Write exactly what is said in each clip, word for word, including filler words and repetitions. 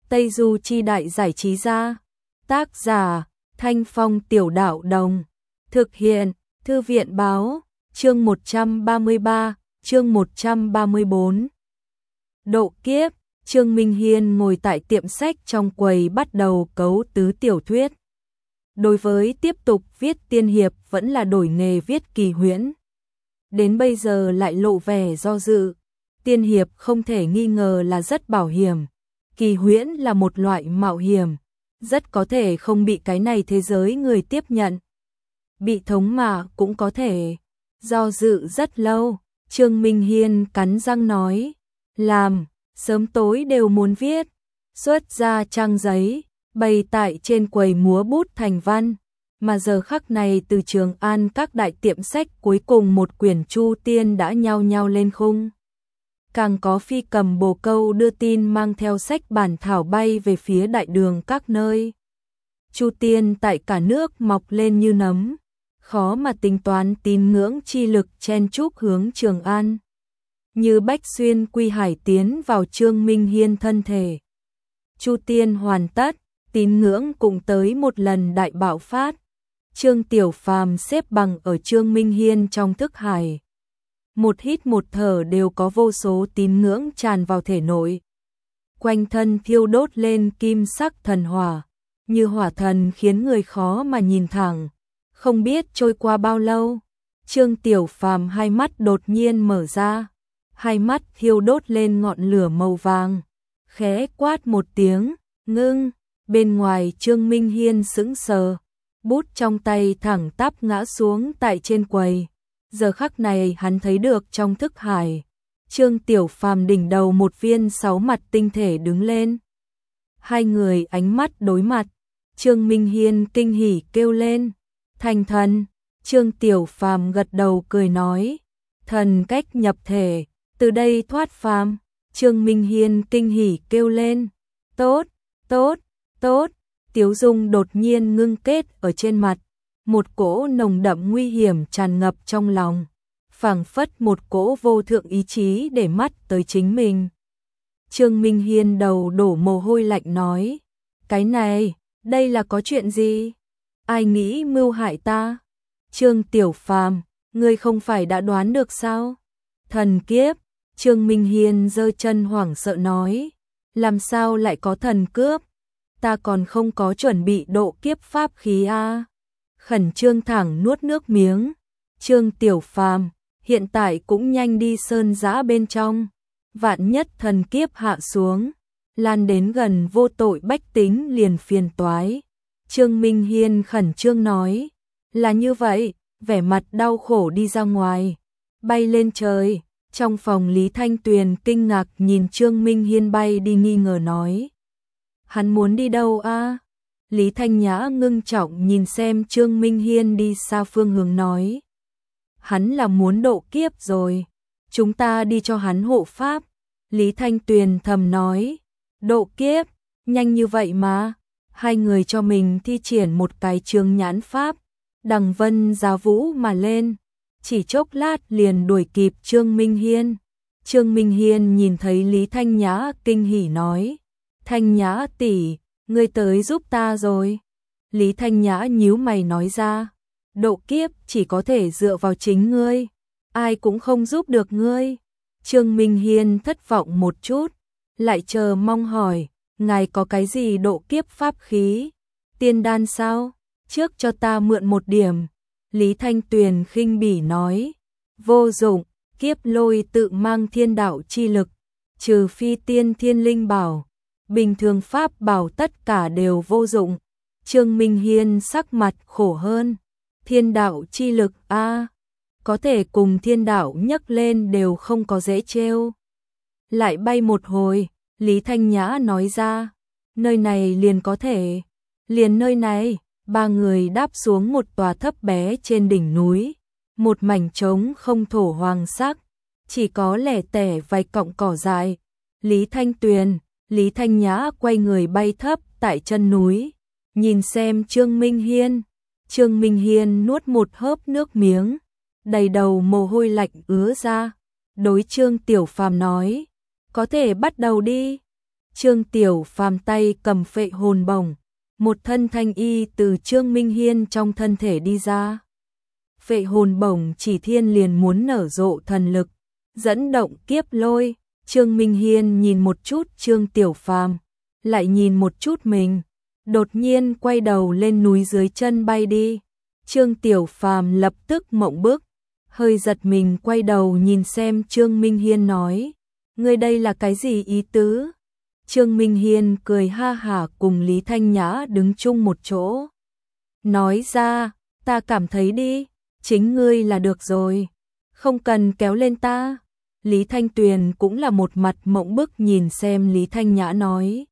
Tây Du Chi Đại Giải Trí Gia. Tác giả Thanh Phong Tiểu Đạo Đồng. Thực hiện Thư viện Báo. Chương một trăm ba mươi ba, chương một trăm ba mươi bốn. Độ kiếp. Trương Minh Hiên ngồi tại tiệm sách trong quầy bắt đầu cấu tứ tiểu thuyết. Đối với tiếp tục viết tiên hiệp vẫn là đổi nghề viết kỳ huyễn. Đến bây giờ lại lộ vẻ do dự. Tiên hiệp không thể nghi ngờ là rất bảo hiểm. Kỳ huyễn là một loại mạo hiểm. Rất có thể không bị cái này thế giới người tiếp nhận. Bị thống mạ cũng có thể. Do dự rất lâu, Trương Minh Hiên cắn răng nói. Làm, sớm tối đều muốn viết. Xuất ra trang giấy, bày tại trên quầy múa bút thành văn. Mà giờ khắc này từ Trường An các đại tiệm sách cuối cùng một quyển Chu Tiên đã nhao nhao lên khung. Càng có phi cầm bồ câu đưa tin mang theo sách bản thảo bay về phía đại đường các nơi. Chu Tiên tại cả nước mọc lên như nấm, khó mà tính toán tín ngưỡng chi lực chen chúc hướng Trường An. Như bách xuyên quy hải tiến vào Trương Minh Hiên thân thể. Chu Tiên hoàn tất, tín ngưỡng cũng tới một lần đại bạo phát. Trương Tiểu Phàm xếp bằng ở Trương Minh Hiên trong thức hải. Một hít một thở đều có vô số tín ngưỡng tràn vào thể nội. Quanh thân thiêu đốt lên kim sắc thần hỏa, như hỏa thần khiến người khó mà nhìn thẳng. Không biết trôi qua bao lâu, Trương Tiểu Phàm hai mắt đột nhiên mở ra, hai mắt thiêu đốt lên ngọn lửa màu vàng, khẽ quát một tiếng, ngưng. Bên ngoài Trương Minh Hiên sững sờ, bút trong tay thẳng tắp ngã xuống tại trên quầy. Giờ khắc này hắn thấy được trong thức hải, Trương Tiểu Phàm đỉnh đầu một viên sáu mặt tinh thể đứng lên. Hai người ánh mắt đối mặt, Trương Minh Hiên kinh hỉ kêu lên, thành thần. Trương Tiểu Phàm gật đầu cười nói, thần cách nhập thể, từ đây thoát phàm. Trương Minh Hiên kinh hỉ kêu lên, tốt, tốt, tốt. Tiếu dung đột nhiên ngưng kết ở trên mặt. Một cỗ nồng đậm nguy hiểm tràn ngập trong lòng, phảng phất một cỗ vô thượng ý chí để mắt tới chính mình. Trương Minh Hiên đầu đổ mồ hôi lạnh nói, cái này, đây là có chuyện gì? Ai nghĩ mưu hại ta? Trương Tiểu Phàm, ngươi không phải đã đoán được sao? Thần kiếp. Trương Minh Hiên giơ chân hoảng sợ nói, làm sao lại có thần cướp? Ta còn không có chuẩn bị độ kiếp pháp khí a. Khẩn trương thẳng nuốt nước miếng. Trương Tiểu Phàm, hiện tại cũng nhanh đi sơn giã bên trong. Vạn nhất thần kiếp hạ xuống, lan đến gần vô tội bách tính liền phiền toái. Trương Minh Hiên khẩn trương nói, là như vậy, vẻ mặt đau khổ đi ra ngoài, bay lên trời. Trong phòng Lý Thanh Tuyền kinh ngạc nhìn Trương Minh Hiên bay đi nghi ngờ nói, hắn muốn đi đâu a? Lý Thanh Nhã ngưng trọng nhìn xem Trương Minh Hiên đi xa phương hướng nói, hắn là muốn độ kiếp rồi, chúng ta đi cho hắn hộ pháp. Lý Thanh Tuyền thầm nói, độ kiếp, nhanh như vậy mà. Hai người cho mình thi triển một cái trường nhãn pháp, đằng vân giá vũ mà lên, chỉ chốc lát liền đuổi kịp Trương Minh Hiên. Trương Minh Hiên nhìn thấy Lý Thanh Nhã kinh hỉ nói, Thanh Nhã tỷ, ngươi tới giúp ta rồi. Lý Thanh Nhã nhíu mày nói ra, độ kiếp chỉ có thể dựa vào chính ngươi, ai cũng không giúp được ngươi. Trương Minh Hiên thất vọng một chút, lại chờ mong hỏi, ngài có cái gì độ kiếp pháp khí? Tiên đan sao? Trước cho ta mượn một điểm. Lý Thanh Tuyền khinh bỉ nói, vô dụng, kiếp lôi tự mang thiên đạo chi lực, trừ phi tiên thiên linh bảo, bình thường pháp bảo tất cả đều vô dụng. Trương Minh Hiên sắc mặt khổ hơn, thiên đạo chi lực a, có thể cùng thiên đạo nhấc lên đều không có dễ trêu. Lại bay một hồi, Lý Thanh Nhã nói ra, nơi này liền có thể, liền nơi này. Ba người đáp xuống một tòa thấp bé trên đỉnh núi, một mảnh trống không thổ hoàng sắc, chỉ có lẻ tẻ vài cọng cỏ dại. Lý Thanh Tuyền, Lý Thanh Nhã quay người bay thấp tại chân núi, nhìn xem Trương Minh Hiên. Trương Minh Hiên nuốt một hớp nước miếng, đầy đầu mồ hôi lạnh ứa ra, đối Trương Tiểu Phàm nói, có thể bắt đầu đi. Trương Tiểu Phàm tay cầm phệ hồn bổng, một thân thanh y từ Trương Minh Hiên trong thân thể đi ra. Phệ hồn bổng chỉ thiên liền muốn nở rộ thần lực, dẫn động kiếp lôi. Trương Minh Hiên nhìn một chút Trương Tiểu Phàm, lại nhìn một chút mình, đột nhiên quay đầu lên núi dưới chân bay đi. Trương Tiểu Phàm lập tức mộng bức, hơi giật mình quay đầu nhìn xem Trương Minh Hiên nói, ngươi đây là cái gì ý tứ? Trương Minh Hiên cười ha hả cùng Lý Thanh Nhã đứng chung một chỗ. Nói ra, ta cảm thấy đi, chính ngươi là được rồi, không cần kéo lên ta. Lý Thanh Tuyền cũng là một mặt mộng bức nhìn xem Lý Thanh Nhã nói.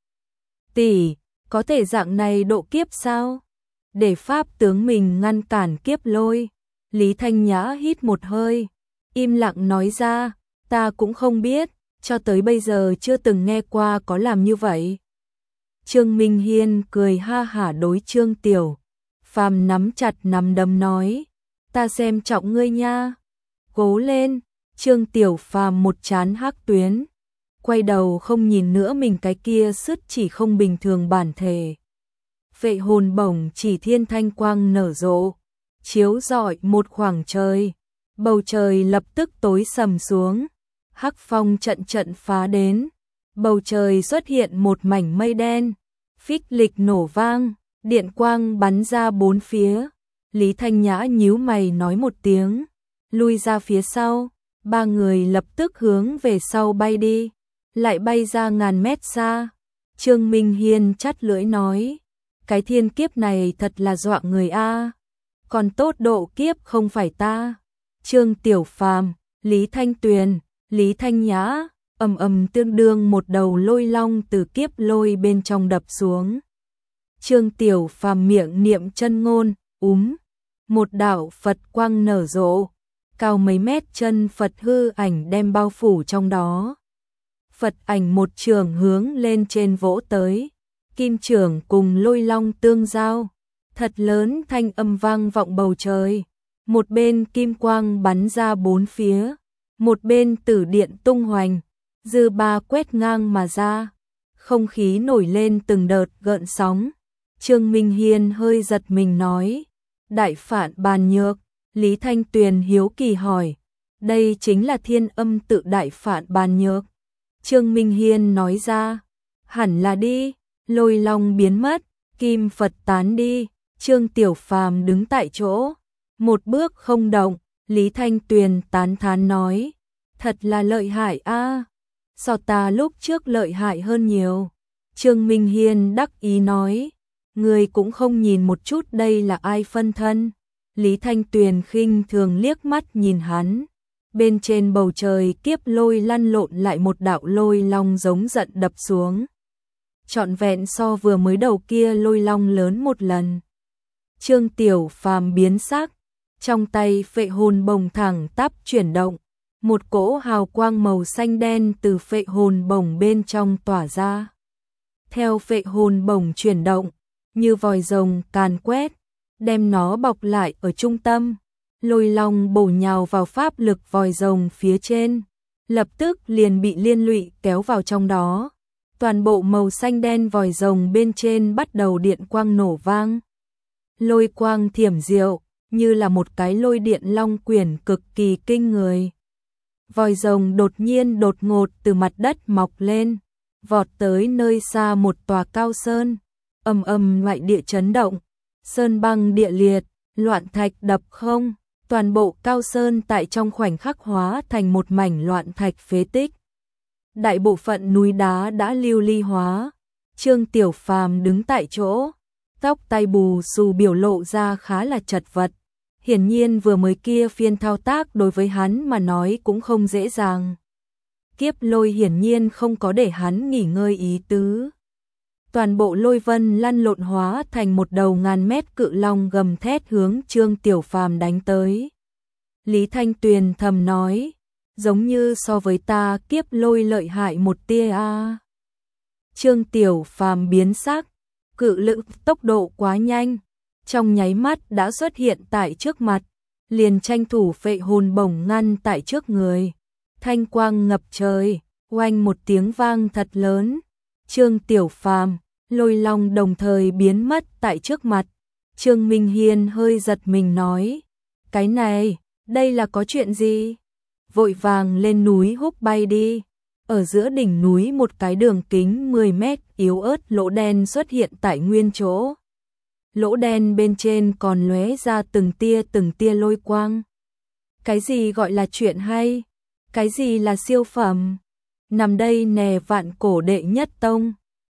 Tỷ, có thể dạng này độ kiếp sao? Để pháp tướng mình ngăn cản kiếp lôi. Lý Thanh Nhã hít một hơi, im lặng nói ra, ta cũng không biết, cho tới bây giờ chưa từng nghe qua có làm như vậy. Trương Minh Hiên cười ha hả đối Trương Tiểu Phàm nắm chặt nắm đấm nói, ta xem trọng ngươi nha. Cố lên. Trương Tiểu Phàm một trán hắc tuyến, quay đầu không nhìn nữa mình cái kia sứt chỉ không bình thường bản thể. Phệ hồn bổng chỉ thiên thanh quang nở rộ, chiếu rọi một khoảng trời, bầu trời lập tức tối sầm xuống, hắc phong trận trận phá đến, bầu trời xuất hiện một mảnh mây đen, phích lịch nổ vang, điện quang bắn ra bốn phía. Lý Thanh Nhã nhíu mày nói một tiếng, lui ra phía sau. Ba người lập tức hướng về sau bay đi, lại bay ra ngàn mét xa. Trương Minh Hiên chắt lưỡi nói, cái thiên kiếp này thật là dọa người a. Còn tốt độ kiếp không phải ta. Trương Tiểu Phàm, Lý Thanh Tuyền, Lý Thanh Nhã, ầm ầm tương đương một đầu lôi long từ kiếp lôi bên trong đập xuống. Trương Tiểu Phàm miệng niệm chân ngôn, úm, một đạo Phật quang nở rộ. Cao mấy mét chân Phật hư ảnh đem bao phủ trong đó. Phật ảnh một trường hướng lên trên vỗ tới, kim trường cùng lôi long tương giao, thật lớn thanh âm vang vọng bầu trời. Một bên kim quang bắn ra bốn phía, một bên tử điện tung hoành, dư ba quét ngang mà ra, không khí nổi lên từng đợt gợn sóng. Trương Minh Hiên hơi giật mình nói, đại phản bàn nhược. Lý Thanh Tuyền hiếu kỳ hỏi, đây chính là thiên âm tự đại phản bàn nhược. Trương Minh Hiên nói ra, hẳn là đi. Lôi long biến mất, kim Phật tán đi. Trương Tiểu Phàm đứng tại chỗ, một bước không động. Lý Thanh Tuyền tán thán nói, thật là lợi hại a, so ta lúc trước lợi hại hơn nhiều. Trương Minh Hiên đắc ý nói, người cũng không nhìn một chút đây là ai phân thân. Lý Thanh Tuyền khinh thường liếc mắt nhìn hắn. Bên trên bầu trời kiếp lôi lăn lộn lại một đạo lôi long giống giận đập xuống. Trọn vẹn so vừa mới đầu kia lôi long lớn một lần. Trương Tiểu Phàm biến sắc, trong tay phệ hồn bồng thẳng tắp chuyển động. Một cỗ hào quang màu xanh đen từ phệ hồn bồng bên trong tỏa ra. Theo phệ hồn bồng chuyển động, như vòi rồng càn quét, đem nó bọc lại ở trung tâm. Lôi long bổ nhào vào pháp lực vòi rồng phía trên, lập tức liền bị liên lụy kéo vào trong đó. Toàn bộ màu xanh đen vòi rồng bên trên bắt đầu điện quang nổ vang. Lôi quang thiểm diệu, như là một cái lôi điện long quyển cực kỳ kinh người. Vòi rồng đột nhiên đột ngột từ mặt đất mọc lên, vọt tới nơi xa một tòa cao sơn. Ầm ầm loại địa chấn động, sơn băng địa liệt, loạn thạch đập không, toàn bộ cao sơn tại trong khoảnh khắc hóa thành một mảnh loạn thạch phế tích. Đại bộ phận núi đá đã lưu ly hóa. Trương Tiểu Phàm đứng tại chỗ, tóc tai bù xù, biểu lộ ra khá là chật vật. Hiển nhiên vừa mới kia phiên thao tác đối với hắn mà nói cũng không dễ dàng. Kiếp lôi hiển nhiên không có để hắn nghỉ ngơi ý tứ. Toàn bộ lôi vân lăn lộn hóa thành một đầu ngàn mét cự long gầm thét hướng Trương Tiểu Phàm đánh tới. Lý Thanh Tuyền thầm nói, giống như so với ta kiếp lôi lợi hại một tia a. Trương Tiểu Phàm biến sắc, cự lực tốc độ quá nhanh, trong nháy mắt đã xuất hiện tại trước mặt, liền tranh thủ phệ hồn bổng ngăn tại trước người. Thanh quang ngập trời, oanh một tiếng vang thật lớn, Trương Tiểu Phàm, Lôi Long đồng thời biến mất tại trước mặt. Trương Minh Hiên hơi giật mình nói, cái này, đây là có chuyện gì? Vội vàng lên núi húc bay đi. Ở giữa đỉnh núi một cái đường kính mười mét yếu ớt lỗ đen xuất hiện tại nguyên chỗ. Lỗ đen bên trên còn lóe ra từng tia từng tia lôi quang. Cái gì gọi là chuyện hay? Cái gì là siêu phẩm? Nằm đây nè vạn cổ đệ nhất tông.